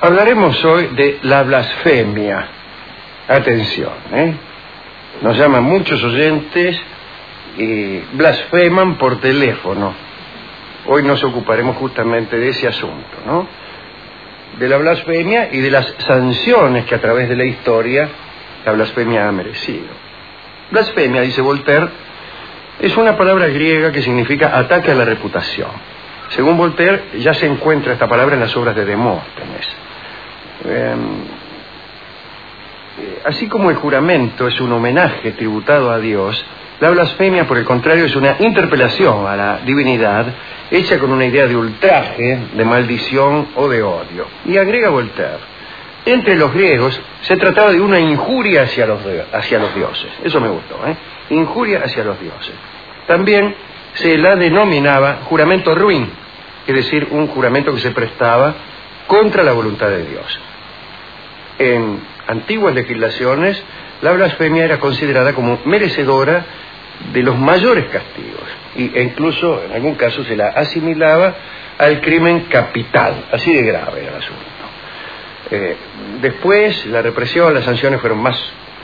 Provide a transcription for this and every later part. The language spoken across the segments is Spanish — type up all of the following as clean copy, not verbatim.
Hablaremos hoy de la blasfemia. Atención, Nos llaman muchos oyentes y blasfeman por teléfono. Hoy nos ocuparemos justamente de ese asunto, ¿no? De la blasfemia y de las sanciones que a través de la historia la blasfemia ha merecido. Blasfemia, dice Voltaire, es una palabra griega que significa ataque a la reputación. Según Voltaire, ya se encuentra esta palabra en las obras de Demóstenes. Así como el juramento es un homenaje tributado a Dios, la blasfemia, por el contrario, es una interpelación a la divinidad hecha con una idea de ultraje, de maldición o de odio. Y agrega Voltaire, entre los griegos se trataba de una injuria hacia los dioses. Eso me gustó, Injuria hacia los dioses. También se la denominaba juramento ruin, es decir, un juramento que se prestaba contra la voluntad de Dios. En antiguas legislaciones, la blasfemia era considerada como merecedora de los mayores castigos, e incluso en algún caso se la asimilaba al crimen capital, así de grave era el asunto. Después, la represión, las sanciones fueron más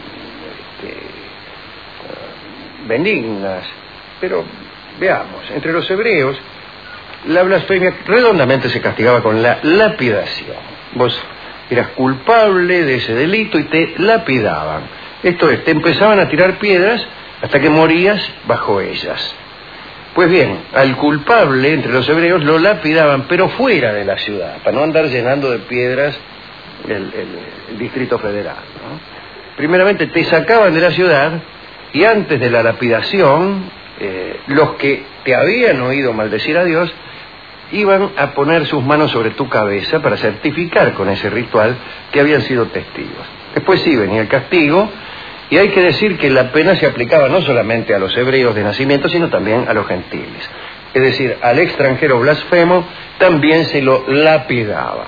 benignas, pero veamos, entre los hebreos, la blasfemia redondamente se castigaba con la lapidación. Vos eras culpable de ese delito y te lapidaban. Esto es, te empezaban a tirar piedras hasta que morías bajo ellas. Pues bien, al culpable entre los hebreos lo lapidaban, pero fuera de la ciudad, para no andar llenando de piedras el Distrito Federal, ¿no? Primeramente te sacaban de la ciudad y antes de la lapidación, los que te habían oído maldecir a Dios iban a poner sus manos sobre tu cabeza para certificar con ese ritual que habían sido testigos. Después sí venía el castigo, y hay que decir que la pena se aplicaba no solamente a los hebreos de nacimiento, sino también a los gentiles. Es decir, al extranjero blasfemo también se lo lapidaba.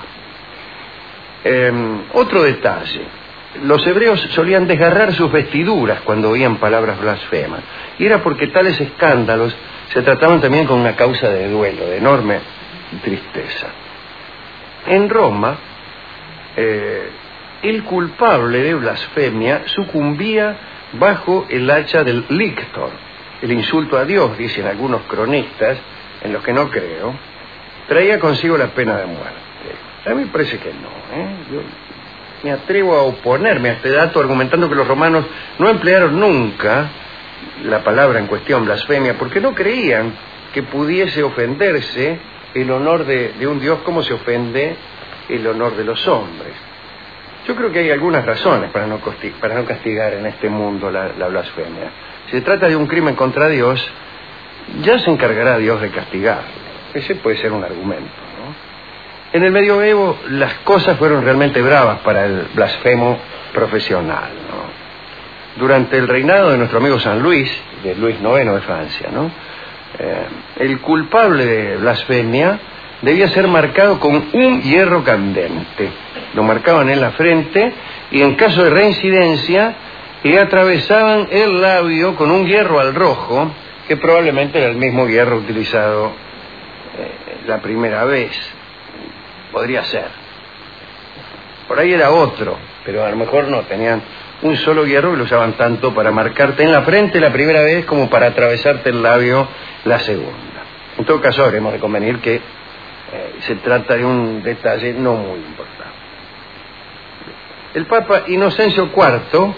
Otro detalle, los hebreos solían desgarrar sus vestiduras cuando oían palabras blasfemas, y era porque tales escándalos se trataban también con una causa de duelo, de enorme tristeza. En Roma, el culpable de blasfemia sucumbía bajo el hacha del lictor, el insulto a Dios, dicen algunos cronistas, en los que no creo, traía consigo la pena de muerte. A mí me parece que no, Yo me atrevo a oponerme a este dato argumentando que los romanos no emplearon nunca la palabra en cuestión, blasfemia, porque no creían que pudiese ofenderse el honor de un Dios como se ofende el honor de los hombres. Yo creo que hay algunas razones para no castigar en este mundo la blasfemia. Si se trata de un crimen contra Dios, ya se encargará Dios de castigarlo. Ese puede ser un argumento, ¿no? En el medioevo las cosas fueron realmente bravas para el blasfemo profesional, ¿no? Durante el reinado de nuestro amigo San Luis, de Luis IX de Francia, ¿no? El culpable de blasfemia debía ser marcado con un hierro candente. Lo marcaban en la frente y en caso de reincidencia le atravesaban el labio con un hierro al rojo, que probablemente era el mismo hierro utilizado la primera vez. Podría ser. Por ahí era otro, pero a lo mejor no, tenían un solo hierro y lo usaban tanto para marcarte en la frente la primera vez como para atravesarte el labio la segunda. En todo caso, habremos de convenir que se trata de un detalle no muy importante. El Papa Inocencio IV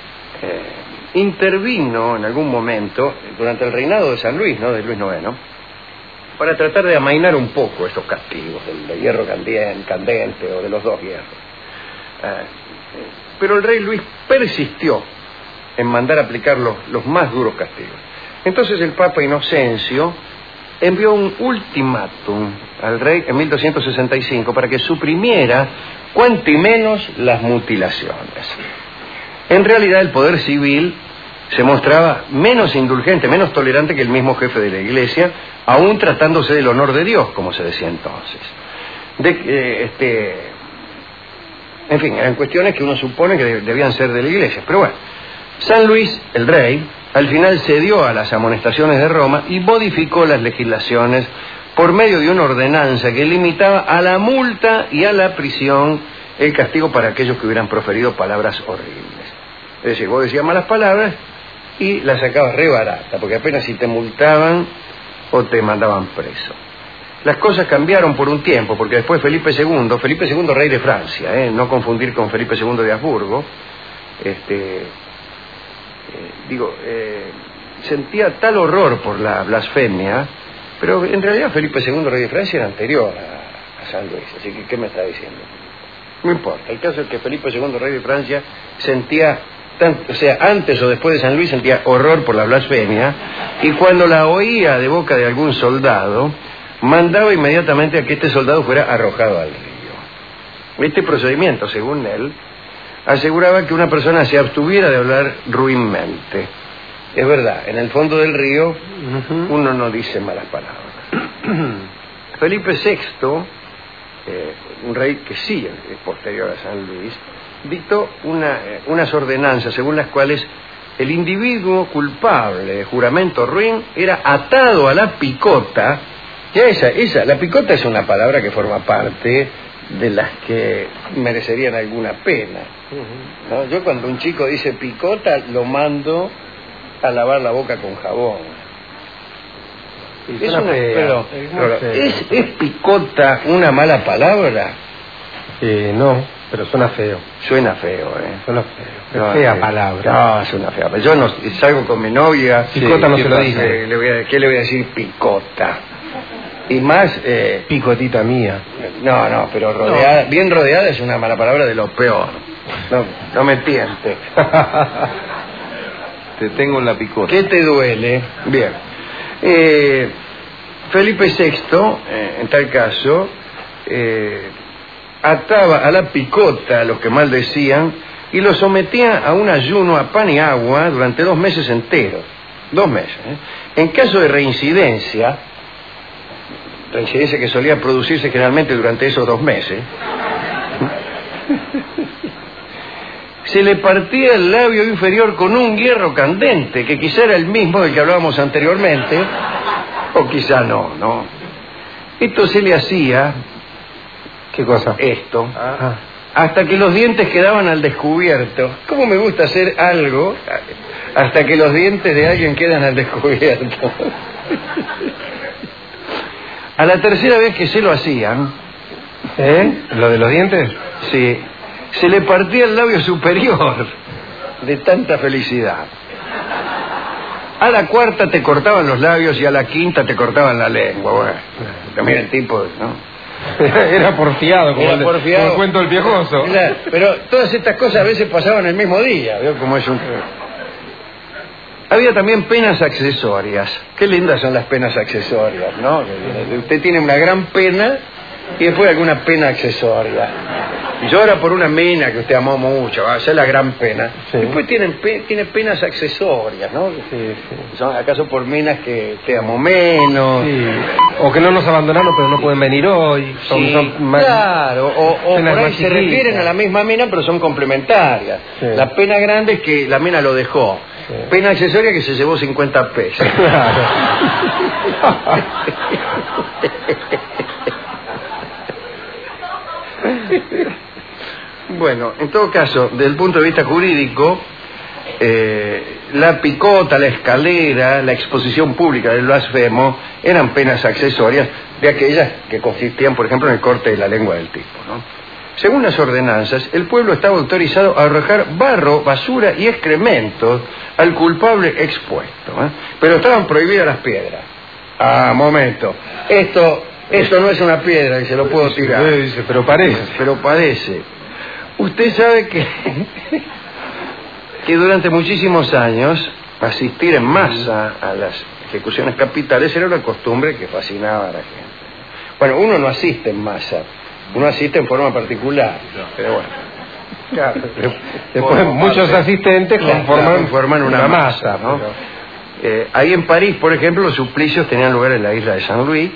intervino en algún momento durante el reinado de San Luis, ¿no?, de Luis IX, para tratar de amainar un poco estos castigos del hierro candente o de los dos hierros. Pero el rey Luis persistió en mandar aplicar los más duros castigos. Entonces el Papa Inocencio envió un ultimátum al rey en 1265 para que suprimiera cuanto y menos las mutilaciones. En realidad el poder civil se mostraba menos indulgente, menos tolerante que el mismo jefe de la Iglesia, aún tratándose del honor de Dios, como se decía entonces. En fin, eran cuestiones que uno supone que debían ser de la Iglesia. Pero bueno, San Luis, el rey, al final cedió a las amonestaciones de Roma y modificó las legislaciones por medio de una ordenanza que limitaba a la multa y a la prisión el castigo para aquellos que hubieran proferido palabras horribles. Es decir, vos decías malas palabras y las sacabas re barata, porque apenas si te multaban o te mandaban preso. Las cosas cambiaron por un tiempo, porque después Felipe II, rey de Francia, no confundir con Felipe II de Habsburgo, sentía tal horror por la blasfemia, pero en realidad Felipe II, rey de Francia, era anterior a San Luis, así que ¿qué me está diciendo? No importa, el caso es que Felipe II, rey de Francia, sentía, antes o después de San Luis, sentía horror por la blasfemia, y cuando la oía de boca de algún soldado, mandaba inmediatamente a que este soldado fuera arrojado al río. Este procedimiento, según él, aseguraba que una persona se abstuviera de hablar ruinmente. Es verdad, en el fondo del río uno no dice malas palabras. Felipe VI, un rey que sí es posterior a San Luis, dictó unas ordenanzas según las cuales el individuo culpable de juramento ruin era atado a la picota. Ya la picota es una palabra que forma parte de las que merecerían alguna pena, ¿no? Yo cuando un chico dice picota lo mando a lavar la boca con jabón. ¿Es picota una mala palabra? No, pero suena feo. Suena feo, Suena feo. Es fea palabra. No, suena fea. Yo no salgo con mi novia. Picota no se lo dice. ¿Qué le voy a decir? Picota. Y más... picotita mía. No, pero rodeada, bien rodeada es una mala palabra de lo peor. No me tiente. Te tengo en la picota. ¿Qué te duele? Bien. Felipe VI, en tal caso, ataba a la picota a los que maldecían y los sometía a un ayuno a pan y agua durante 2 meses enteros. 2 meses. En caso de reincidencia que solía producirse generalmente durante esos 2 meses, se le partía el labio inferior con un hierro candente, que quizá era el mismo del que hablábamos anteriormente, o quizá no. Esto se le hacía... ¿Qué cosa? Esto. Hasta que los dientes quedaban al descubierto. ¿Cómo me gusta hacer algo hasta que los dientes de alguien quedan al descubierto? A la tercera vez que se lo hacían... ¿Lo de los dientes? Sí. Se le partía el labio superior de tanta felicidad. A la cuarta te cortaban los labios y a la quinta te cortaban la lengua. Bueno, también el tipo, ¿no? Era porfiado, como el cuento del piojoso. Claro, pero todas estas cosas a veces pasaban el mismo día. ¿Vio cómo es un... Había también penas accesorias. Qué lindas son las penas accesorias, ¿no? Usted tiene una gran pena y después alguna pena accesoria. Llora por una mina que usted amó mucho, va a ser la gran pena. Sí. Después tiene penas accesorias, ¿no? Sí. ¿Son acaso por minas que te amó menos? Sí. O que no nos abandonaron pero no pueden venir hoy. Claro, o por ahí se refieren a la misma mina pero son complementarias. Sí. La pena grande es que la mina lo dejó. Sí. Pena accesoria que se llevó 50 pesos. Claro. Bueno, en todo caso, desde el punto de vista jurídico, la picota, la escalera, la exposición pública del blasfemo eran penas accesorias de aquellas que consistían, por ejemplo, en el corte de la lengua del tipo, ¿no? Según las ordenanzas, el pueblo estaba autorizado a arrojar barro, basura y excrementos al culpable expuesto, pero estaban prohibidas las piedras. Momento. Esto no es una piedra y se lo puedo tirar. Dice, pero parece. Usted sabe que durante muchísimos años asistir en masa a las ejecuciones capitales era una costumbre que fascinaba a la gente. Bueno, uno no asiste en masa, uno asiste en forma particular, pero bueno. Claro, después muchos asistentes conforman una masa, ¿no? Ahí en París, por ejemplo, los suplicios tenían lugar en la isla de San Luis.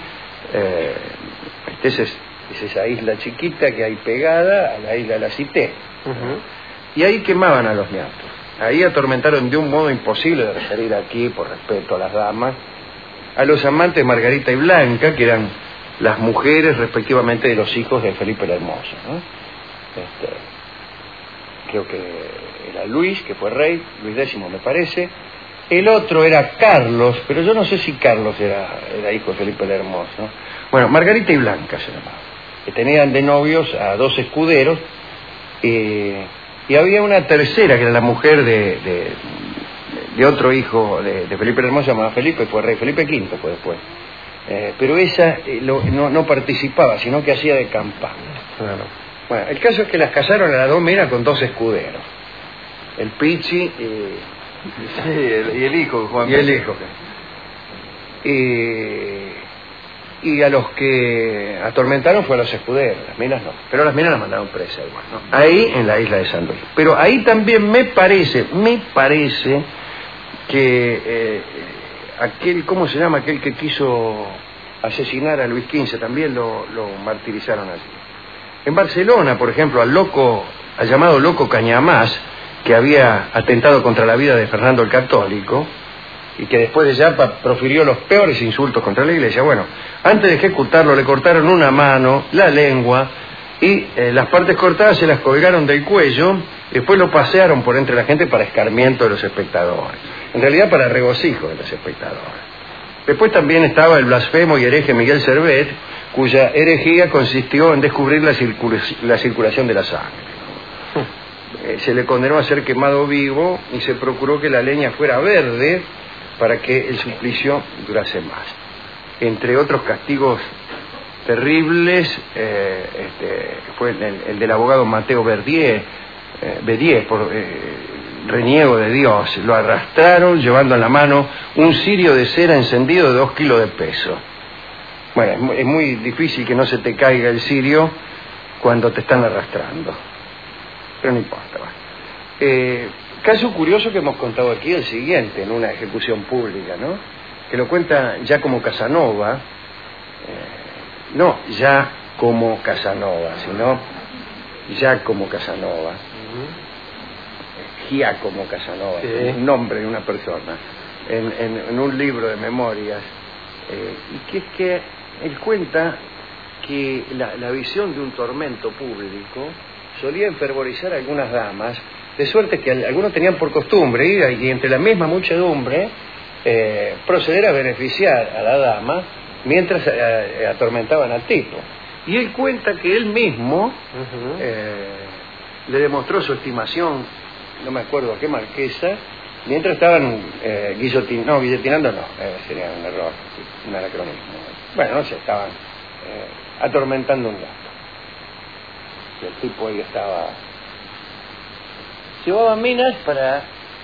Es esa isla chiquita que hay pegada a la isla de la Cité. Y ahí quemaban a los niatos. Ahí atormentaron de un modo imposible de referir aquí, por respeto a las damas, a los amantes Margarita y Blanca, que eran las mujeres respectivamente de los hijos de Felipe el Hermoso, ¿no? Creo que era Luis, que fue rey, Luis X me parece. El otro era Carlos, pero yo no sé si Carlos era hijo de Felipe el Hermoso, ¿no? Bueno, Margarita y Blanca se llamaba, que tenían de novios a 2 escuderos, y había una tercera, que era la mujer de otro hijo de Felipe el Hermoso, llamado Felipe, fue rey, Felipe V fue después. Pero esa no participaba, sino que hacía de campana. Claro. Bueno, el caso es que las casaron a la domera con 2 escuderos. El Pichi y el hijo, Juan. y el hijo. Y a los que atormentaron fue a los escuderos, las minas no. Pero las minas las mandaron presas igual, ¿no? Ahí en la isla de San Luis. Pero ahí también me parece que aquel, ¿cómo se llama? Aquel que quiso asesinar a Luis XV, también lo martirizaron allí. En Barcelona, por ejemplo, al llamado loco Cañamás, que había atentado contra la vida de Fernando el Católico, y que después de Yapa profirió los peores insultos contra la Iglesia. Bueno, antes de ejecutarlo le cortaron una mano, la lengua, y las partes cortadas se las colgaron del cuello, y después lo pasearon por entre la gente para escarmiento de los espectadores. En realidad para regocijo de los espectadores. Después también estaba el blasfemo y hereje Miguel Servet, cuya herejía consistió en descubrir la circulación de la sangre. Se le condenó a ser quemado vivo y se procuró que la leña fuera verde para que el suplicio durase más. Entre otros castigos terribles, fue el del abogado Mateo Bedier por reniego de Dios. Lo arrastraron llevando en la mano un cirio de cera encendido de 2 kilos de peso. Bueno, es muy difícil que no se te caiga el cirio cuando te están arrastrando, pero no importa. Caso curioso que hemos contado aquí, el siguiente, en una ejecución pública, ¿no? Que lo cuenta Giacomo Casanova, no ya como Casanova, sino Giacomo Casanova, Giacomo Casanova, sí. Un nombre de una persona, en un libro de memorias, y que es que él cuenta que la visión de un tormento público solía enfervorizar a algunas damas, de suerte que algunos tenían por costumbre ir y entre la misma muchedumbre proceder a beneficiar a la dama mientras atormentaban al tipo. Y él cuenta que él mismo le demostró su estimación, no me acuerdo a qué marquesa, mientras estaban guillotinando, sería un error, un anacronismo. Bueno, no sé, estaban atormentando un gato. Y el tipo ahí estaba... Llevaban minas para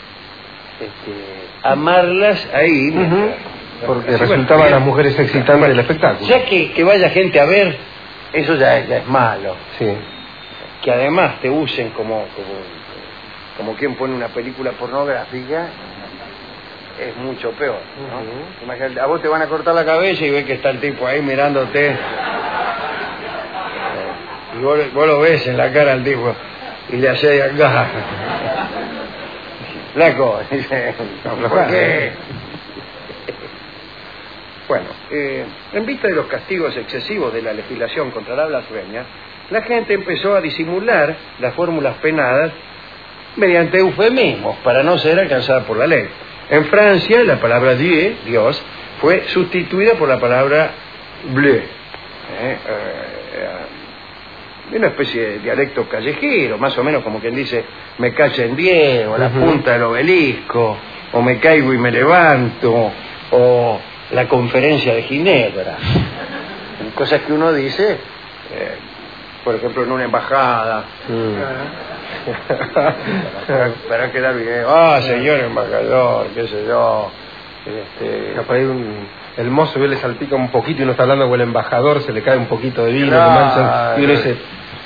amarlas ahí. Porque resultaban las mujeres excitantes del espectáculo. Ya que vaya gente a ver, eso ya es malo. Sí. Que además te usen como quien pone una película pornográfica, es mucho peor, ¿no? Imagínate, a vos te van a cortar la cabeza y ves que está el tipo ahí mirándote, y vos lo ves en la cara al tipo y le haces acá, flaco, dice, ¿por qué? Bueno, en vista de los castigos excesivos de la legislación contra la blasfemia, la gente empezó a disimular las fórmulas penadas mediante eufemismos para no ser alcanzada por la ley. En Francia, la palabra Dios, fue sustituida por la palabra bleu, una especie de dialecto callejero, más o menos como quien dice me cachen 10, o la punta del obelisco, o me caigo y me levanto, o la conferencia de Ginebra. Cosas que uno dice, por ejemplo, en una embajada, para quedar bien, señor embajador, qué sé yo, por ahí el mozo le salpica un poquito y uno está hablando con el embajador, se le cae un poquito de vino, claro, y uno dice,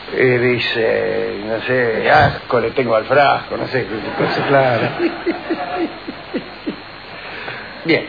no sé, asco le tengo al frasco, no sé, claro. Bien,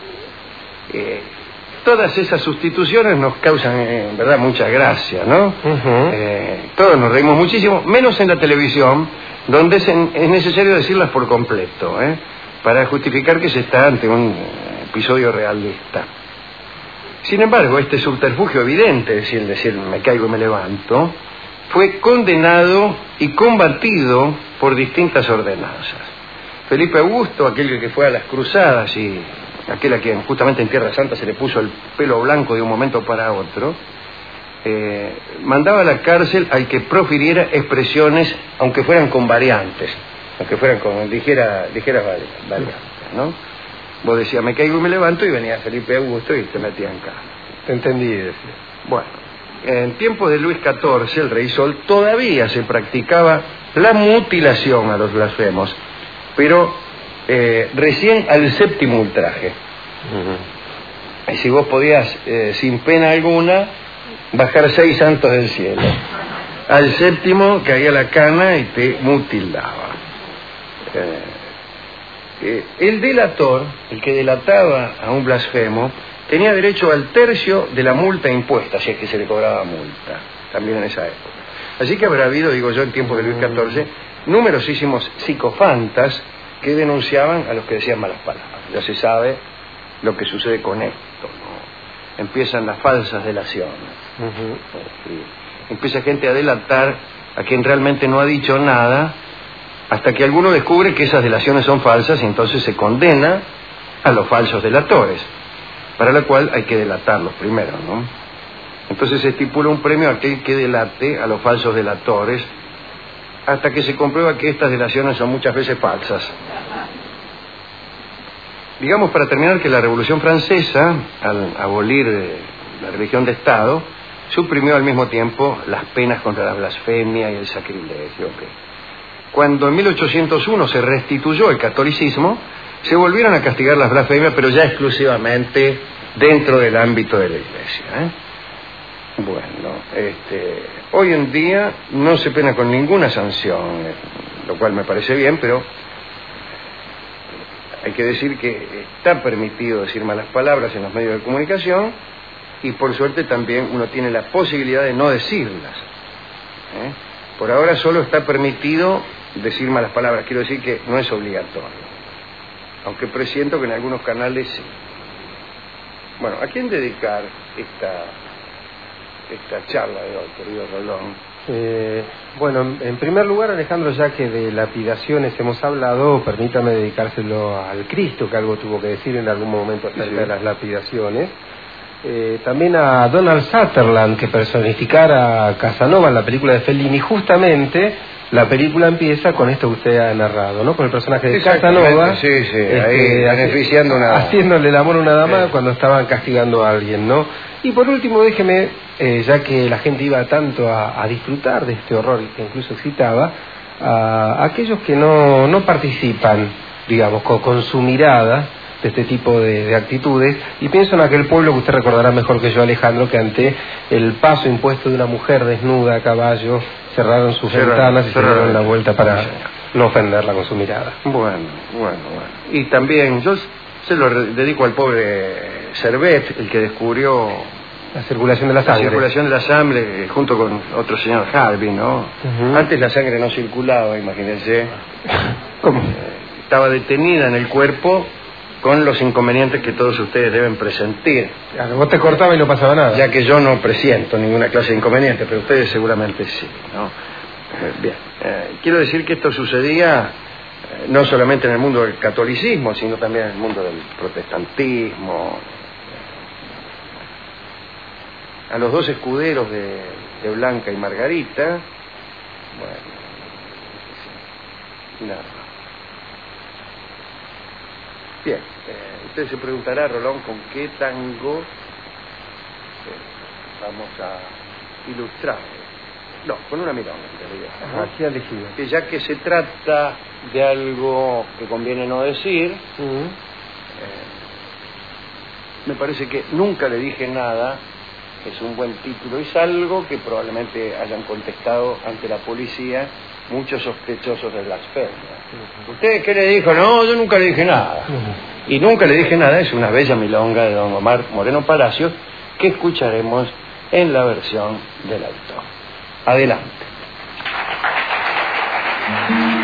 todas esas sustituciones nos causan, en verdad, mucha gracia, ¿no? Todos nos reímos muchísimo, menos en la televisión, donde es necesario decirlas por completo, para justificar que se está ante un episodio realista. Sin embargo, este subterfugio evidente, es decir, me caigo y me levanto, fue condenado y combatido por distintas ordenanzas. Felipe Augusto, aquel que fue a las cruzadas y aquel a quien justamente en Tierra Santa se le puso el pelo blanco de un momento para otro, mandaba a la cárcel al que profiriera expresiones, aunque fueran con variantes, aunque fueran con ligeras variantes, ¿no? Vos decías, me caigo y me levanto, y venía Felipe Augusto y te metía en cana. Te entendí, decía. Bueno, en tiempos de Luis XIV, el Rey Sol, todavía se practicaba la mutilación a los blasfemos, pero recién al séptimo ultraje. Y si vos podías, sin pena alguna, bajar 6 santos del cielo, al séptimo caía la cana y te mutilaba. El delator, el que delataba a un blasfemo, tenía derecho al tercio de la multa impuesta, si es que se le cobraba multa, también en esa época. Así que habrá habido, digo yo, en tiempos de Luis XIV, numerosísimos psicofantas que denunciaban a los que decían malas palabras. Ya se sabe lo que sucede con esto, ¿no? Empiezan las falsas delaciones. Empieza gente a delatar a quien realmente no ha dicho nada, hasta que alguno descubre que esas delaciones son falsas y entonces se condena a los falsos delatores, para lo cual hay que delatarlos primero, ¿no? Entonces se estipula un premio a aquel que delate a los falsos delatores, hasta que se comprueba que estas delaciones son muchas veces falsas. Digamos, para terminar, que la Revolución Francesa, al abolir la religión de Estado, suprimió al mismo tiempo las penas contra la blasfemia y el sacrilegio. Cuando en 1801 se restituyó el catolicismo, se volvieron a castigar las blasfemias, pero ya exclusivamente dentro del ámbito de la Iglesia, Bueno, hoy en día no se pena con ninguna sanción, lo cual me parece bien, pero hay que decir que está permitido decir malas palabras en los medios de comunicación, y por suerte también uno tiene la posibilidad de no decirlas. Por ahora solo está permitido decir malas palabras, quiero decir que no es obligatorio, aunque presiento que en algunos canales sí. Bueno, ¿a quién dedicar esta charla de hoy, querido Rolón? Bueno, en primer lugar, Alejandro, ya que de lapidaciones hemos hablado, permítame dedicárselo al Cristo, que algo tuvo que decir en algún momento acerca de las lapidaciones. También a Donald Sutherland, que personificara a Casanova en la película de Fellini. Justamente la película empieza con esto que usted ha narrado, ¿no? Con el personaje de Casanova, ahí beneficiando haciéndole el amor a una dama cuando estaban castigando a alguien, ¿no? Y por último, déjeme, ya que la gente iba tanto a disfrutar de este horror, que incluso excitaba, a aquellos que no participan, digamos, con su mirada de este tipo de actitudes, y pienso en aquel pueblo que usted recordará mejor que yo, Alejandro, que ante el paso impuesto de una mujer desnuda a caballo cerraron sus ventanas y se dieron la vuelta para no ofenderla con su mirada. Bueno. Y también yo se lo dedico al pobre Servet, el que descubrió la circulación de la sangre. La circulación de la sangre, junto con otro señor Harvey, ¿no? Antes la sangre no circulaba, imagínense. ¿Cómo? Estaba detenida en el cuerpo, con los inconvenientes que todos ustedes deben presentir. Claro, vos te cortabas y no pasaba nada. Ya que yo no presiento ninguna clase de inconveniente, pero ustedes seguramente sí, ¿no? Bien, quiero decir que esto sucedía no solamente en el mundo del catolicismo, sino también en el mundo del protestantismo. A los dos escuderos de Blanca y Margarita, bueno, nada. Bien, usted se preguntará, Rolón, ¿con qué tango vamos a ilustrar? No, con una milonga, en realidad, ¿no? Aquí elegido. Que ya que se trata de algo que conviene no decir, me parece que Nunca le dije nada es un buen título. Es algo que probablemente hayan contestado ante la policía muchos sospechosos de blasfemia. ¿Usted qué le dijo? No, yo nunca le dije nada. Y Nunca le dije nada es una bella milonga de don Omar Moreno Palacios, que escucharemos en la versión del autor. Adelante.